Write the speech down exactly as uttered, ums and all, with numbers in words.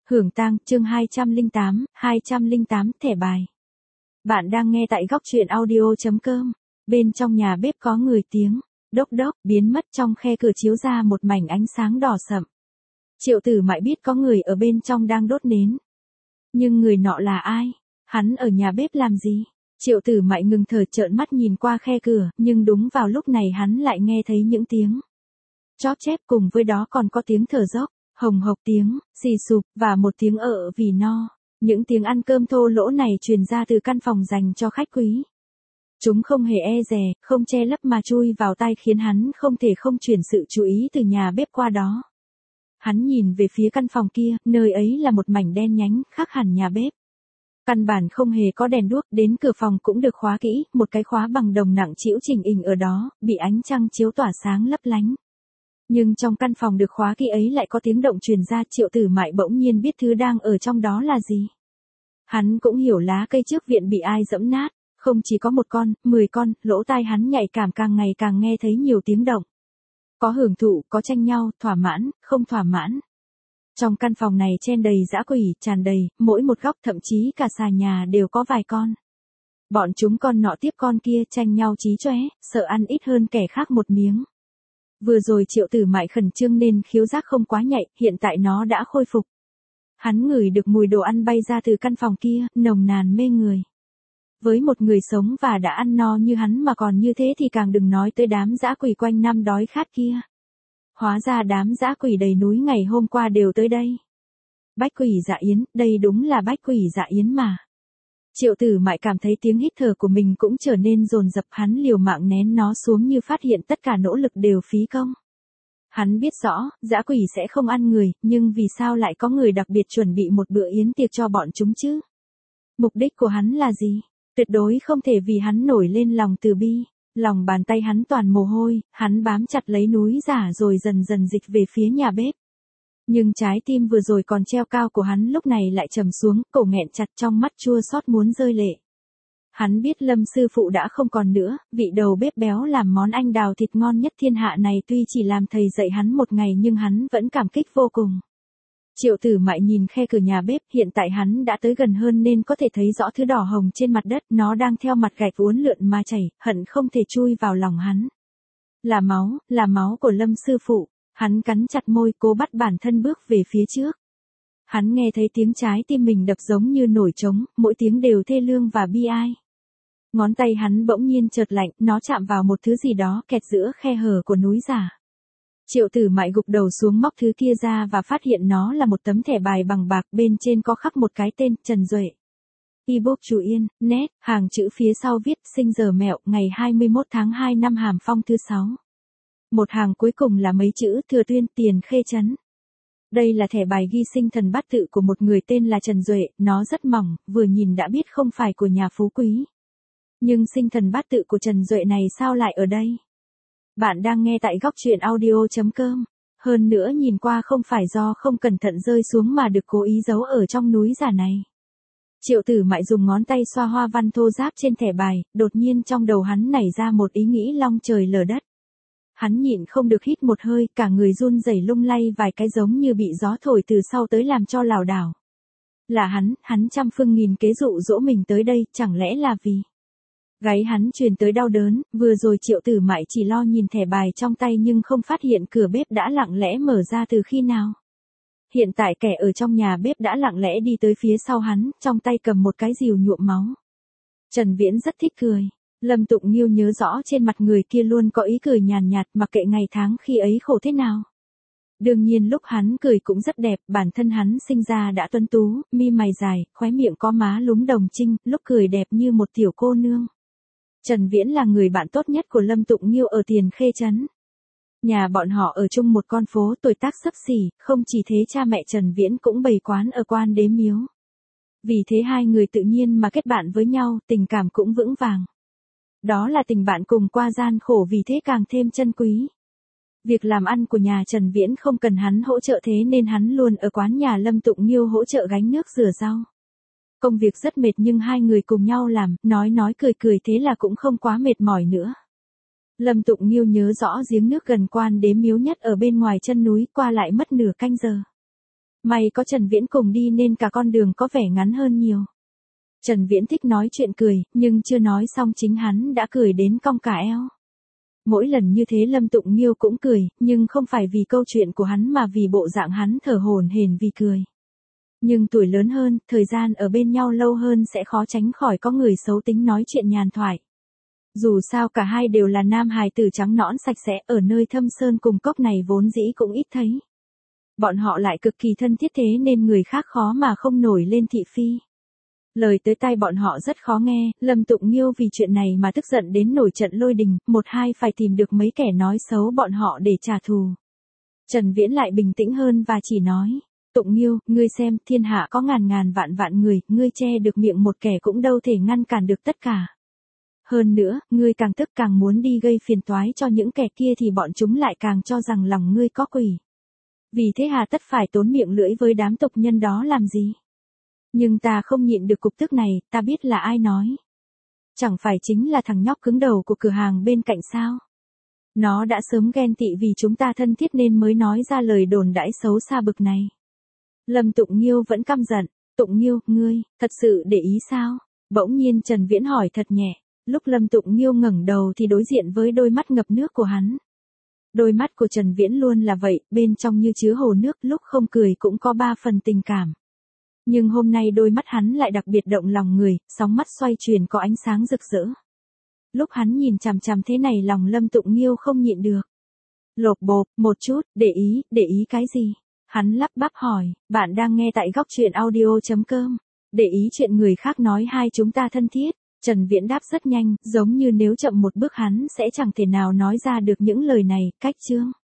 Hưởng tang, chương hai trăm lẻ tám, hai trăm lẻ tám, thẻ bài. Bạn đang nghe tại góc truyện audio chấm com. Bên trong nhà bếp có người tiếng, đốc đốc, biến mất trong khe cửa chiếu ra một mảnh ánh sáng đỏ sậm. Triệu Tử Mại biết có người ở bên trong đang đốt nến. Nhưng người nọ là ai? Hắn ở nhà bếp làm gì? Triệu Tử Mại ngừng thở trợn mắt nhìn qua khe cửa, nhưng đúng vào lúc này hắn lại nghe thấy những tiếng chóp chép, cùng với đó còn có tiếng thở dốc, hồng hộc tiếng, xì sụp, và một tiếng ợ vì no. Những tiếng ăn cơm thô lỗ này truyền ra từ căn phòng dành cho khách quý. Chúng không hề e dè, không che lấp mà chui vào tai khiến hắn không thể không chuyển sự chú ý từ nhà bếp qua đó. Hắn nhìn về phía căn phòng kia, nơi ấy là một mảnh đen nhánh, khác hẳn nhà bếp. Căn bản không hề có đèn đuốc, đến cửa phòng cũng được khóa kỹ, một cái khóa bằng đồng nặng trĩu chỉnh ình ở đó, bị ánh trăng chiếu tỏa sáng lấp lánh. Nhưng trong căn phòng được khóa kỹ ấy lại có tiếng động truyền ra. Triệu Tử Mại bỗng nhiên biết thứ đang ở trong đó là gì. Hắn cũng hiểu lá cây trước viện bị ai giẫm nát, không chỉ có một con, mười con, lỗ tai hắn nhạy cảm càng ngày càng nghe thấy nhiều tiếng động. Có hưởng thụ, có tranh nhau, thỏa mãn, không thỏa mãn. Trong căn phòng này chen đầy dã quỷ, tràn đầy, mỗi một góc thậm chí cả xà nhà đều có vài con. Bọn chúng con nọ tiếp con kia tranh nhau chí chóe, sợ ăn ít hơn kẻ khác một miếng. Vừa rồi Triệu Tử Mại khẩn trương nên khiếu giác không quá nhạy, hiện tại nó đã khôi phục. Hắn ngửi được mùi đồ ăn bay ra từ căn phòng kia, nồng nàn mê người. Với một người sống và đã ăn no như hắn mà còn như thế thì càng đừng nói tới đám dã quỷ quanh năm đói khát kia. Hóa ra đám dã quỷ đầy núi ngày hôm qua đều tới đây. Bách Quỷ Dạ Yến, đây đúng là Bách Quỷ Dạ Yến mà. Triệu Tử Mại cảm thấy tiếng hít thở của mình cũng trở nên dồn dập, hắn liều mạng nén nó xuống như phát hiện tất cả nỗ lực đều phí công. Hắn biết rõ, dã quỷ sẽ không ăn người, nhưng vì sao lại có người đặc biệt chuẩn bị một bữa yến tiệc cho bọn chúng chứ? Mục đích của hắn là gì? Tuyệt đối không thể vì hắn nổi lên lòng từ bi. Lòng bàn tay hắn toàn mồ hôi, hắn bám chặt lấy núi giả rồi dần dần dịch về phía nhà bếp. Nhưng trái tim vừa rồi còn treo cao của hắn lúc này lại trầm xuống, cổ nghẹn chặt, trong mắt chua xót muốn rơi lệ. Hắn biết Lâm sư phụ đã không còn nữa, vị đầu bếp béo làm món anh đào thịt ngon nhất thiên hạ này tuy chỉ làm thầy dạy hắn một ngày nhưng hắn vẫn cảm kích vô cùng. Triệu Tử Mại nhìn khe cửa nhà bếp, hiện tại hắn đã tới gần hơn nên có thể thấy rõ thứ đỏ hồng trên mặt đất, nó đang theo mặt gạch uốn lượn mà chảy, hận không thể chui vào lòng hắn. Là máu, là máu của Lâm sư phụ. Hắn cắn chặt môi, cố bắt bản thân bước về phía trước. Hắn nghe thấy tiếng trái tim mình đập giống như nổi trống, mỗi tiếng đều thê lương và bi ai. Ngón tay hắn bỗng nhiên chợt lạnh, nó chạm vào một thứ gì đó kẹt giữa khe hở của núi giả. Triệu Tử Mại gục đầu xuống móc thứ kia ra và phát hiện nó là một tấm thẻ bài bằng bạc, bên trên có khắc một cái tên, Trần Duệ. Ebook Chú Yên, nét, hàng chữ phía sau viết, sinh giờ mẹo, ngày hai mươi mốt tháng hai năm Hàm Phong thứ sáu. Một hàng cuối cùng là mấy chữ, Thừa Tuyên, Tiền Khê Trấn. Đây là thẻ bài ghi sinh thần bát tự của một người tên là Trần Duệ, nó rất mỏng, vừa nhìn đã biết không phải của nhà phú quý. Nhưng sinh thần bát tự của Trần Duệ này sao lại ở đây? Bạn đang nghe tại góc truyện audio chấm com. Hơn nữa nhìn qua không phải do không cẩn thận rơi xuống mà được cố ý giấu ở trong núi giả này. Triệu Tử Mại dùng ngón tay xoa hoa văn thô ráp trên thẻ bài, đột nhiên trong đầu hắn nảy ra một ý nghĩ long trời lở đất. Hắn nhịn không được hít một hơi, cả người run rẩy lung lay vài cái giống như bị gió thổi từ sau tới làm cho lảo đảo. Là hắn, hắn trăm phương nghìn kế dụ dỗ mình tới đây, chẳng lẽ là vì... Gáy hắn truyền tới đau đớn, vừa rồi Triệu Tử Mại chỉ lo nhìn thẻ bài trong tay nhưng không phát hiện cửa bếp đã lặng lẽ mở ra từ khi nào. Hiện tại kẻ ở trong nhà bếp đã lặng lẽ đi tới phía sau hắn, trong tay cầm một cái rìu nhuộm máu. Trần Viễn rất thích cười. Lâm Tụng Nghiêu nhớ rõ trên mặt người kia luôn có ý cười nhàn nhạt, mặc kệ ngày tháng khi ấy khổ thế nào. Đương nhiên lúc hắn cười cũng rất đẹp, bản thân hắn sinh ra đã tuấn tú, mi mày dài, khóe miệng có má lúm đồng trinh, lúc cười đẹp như một tiểu cô nương. Trần Viễn là người bạn tốt nhất của Lâm Tụng Nghiêu ở Tiền Khê Trấn. Nhà bọn họ ở chung một con phố, tuổi tác xấp xỉ, không chỉ thế cha mẹ Trần Viễn cũng bày quán ở Quan Đế Miếu. Vì thế hai người tự nhiên mà kết bạn với nhau, tình cảm cũng vững vàng. Đó là tình bạn cùng qua gian khổ, vì thế càng thêm chân quý. Việc làm ăn của nhà Trần Viễn không cần hắn hỗ trợ, thế nên hắn luôn ở quán nhà Lâm Tụng Nghiêu hỗ trợ gánh nước rửa rau. Công việc rất mệt nhưng hai người cùng nhau làm, nói nói cười cười thế là cũng không quá mệt mỏi nữa. Lâm Tụng Nghiêu nhớ rõ giếng nước gần Quan Đế Miếu nhất ở bên ngoài chân núi, qua lại mất nửa canh giờ. May có Trần Viễn cùng đi nên cả con đường có vẻ ngắn hơn nhiều. Trần Viễn thích nói chuyện cười, nhưng chưa nói xong chính hắn đã cười đến cong cả eo. Mỗi lần như thế Lâm Tụng Nghiêu cũng cười, nhưng không phải vì câu chuyện của hắn mà vì bộ dạng hắn thở hổn hển vì cười. Nhưng tuổi lớn hơn, thời gian ở bên nhau lâu hơn sẽ khó tránh khỏi có người xấu tính nói chuyện nhàn thoại. Dù sao cả hai đều là nam hài tử trắng nõn sạch sẽ, ở nơi thâm sơn cùng cốc này vốn dĩ cũng ít thấy. Bọn họ lại cực kỳ thân thiết thế nên người khác khó mà không nổi lên thị phi. Lời tới tai bọn họ rất khó nghe, Lâm Tụng Nghiêu vì chuyện này mà tức giận đến nổi trận lôi đình, một hai phải tìm được mấy kẻ nói xấu bọn họ để trả thù. Trần Viễn lại bình tĩnh hơn và chỉ nói, Tụng Nghiêu, ngươi xem, thiên hạ có ngàn ngàn vạn vạn người, ngươi che được miệng một kẻ cũng đâu thể ngăn cản được tất cả. Hơn nữa, ngươi càng tức càng muốn đi gây phiền toái cho những kẻ kia thì bọn chúng lại càng cho rằng lòng ngươi có quỷ. Vì thế hà tất phải tốn miệng lưỡi với đám tục nhân đó làm gì? Nhưng ta không nhịn được cục tức này, ta biết là ai nói. Chẳng phải chính là thằng nhóc cứng đầu của cửa hàng bên cạnh sao? Nó đã sớm ghen tị vì chúng ta thân thiết nên mới nói ra lời đồn đãi xấu xa bực này. Lâm Tụng Nghiêu vẫn căm giận, Tụng Nghiêu, ngươi, thật sự để ý sao? Bỗng nhiên Trần Viễn hỏi thật nhẹ, lúc Lâm Tụng Nghiêu ngẩng đầu thì đối diện với đôi mắt ngập nước của hắn. Đôi mắt của Trần Viễn luôn là vậy, bên trong như chứa hồ nước, lúc không cười cũng có ba phần tình cảm. Nhưng hôm nay đôi mắt hắn lại đặc biệt động lòng người, sóng mắt xoay chuyển có ánh sáng rực rỡ. Lúc hắn nhìn chằm chằm thế này lòng Lâm Tụng Nghiêu không nhịn được. Lột bột, một chút, để ý, để ý cái gì? Hắn lắp bắp hỏi, bạn đang nghe tại góc truyện audio chấm com. Để ý chuyện người khác nói hai chúng ta thân thiết. Trần Viễn đáp rất nhanh, giống như nếu chậm một bước hắn sẽ chẳng thể nào nói ra được những lời này, cách chương.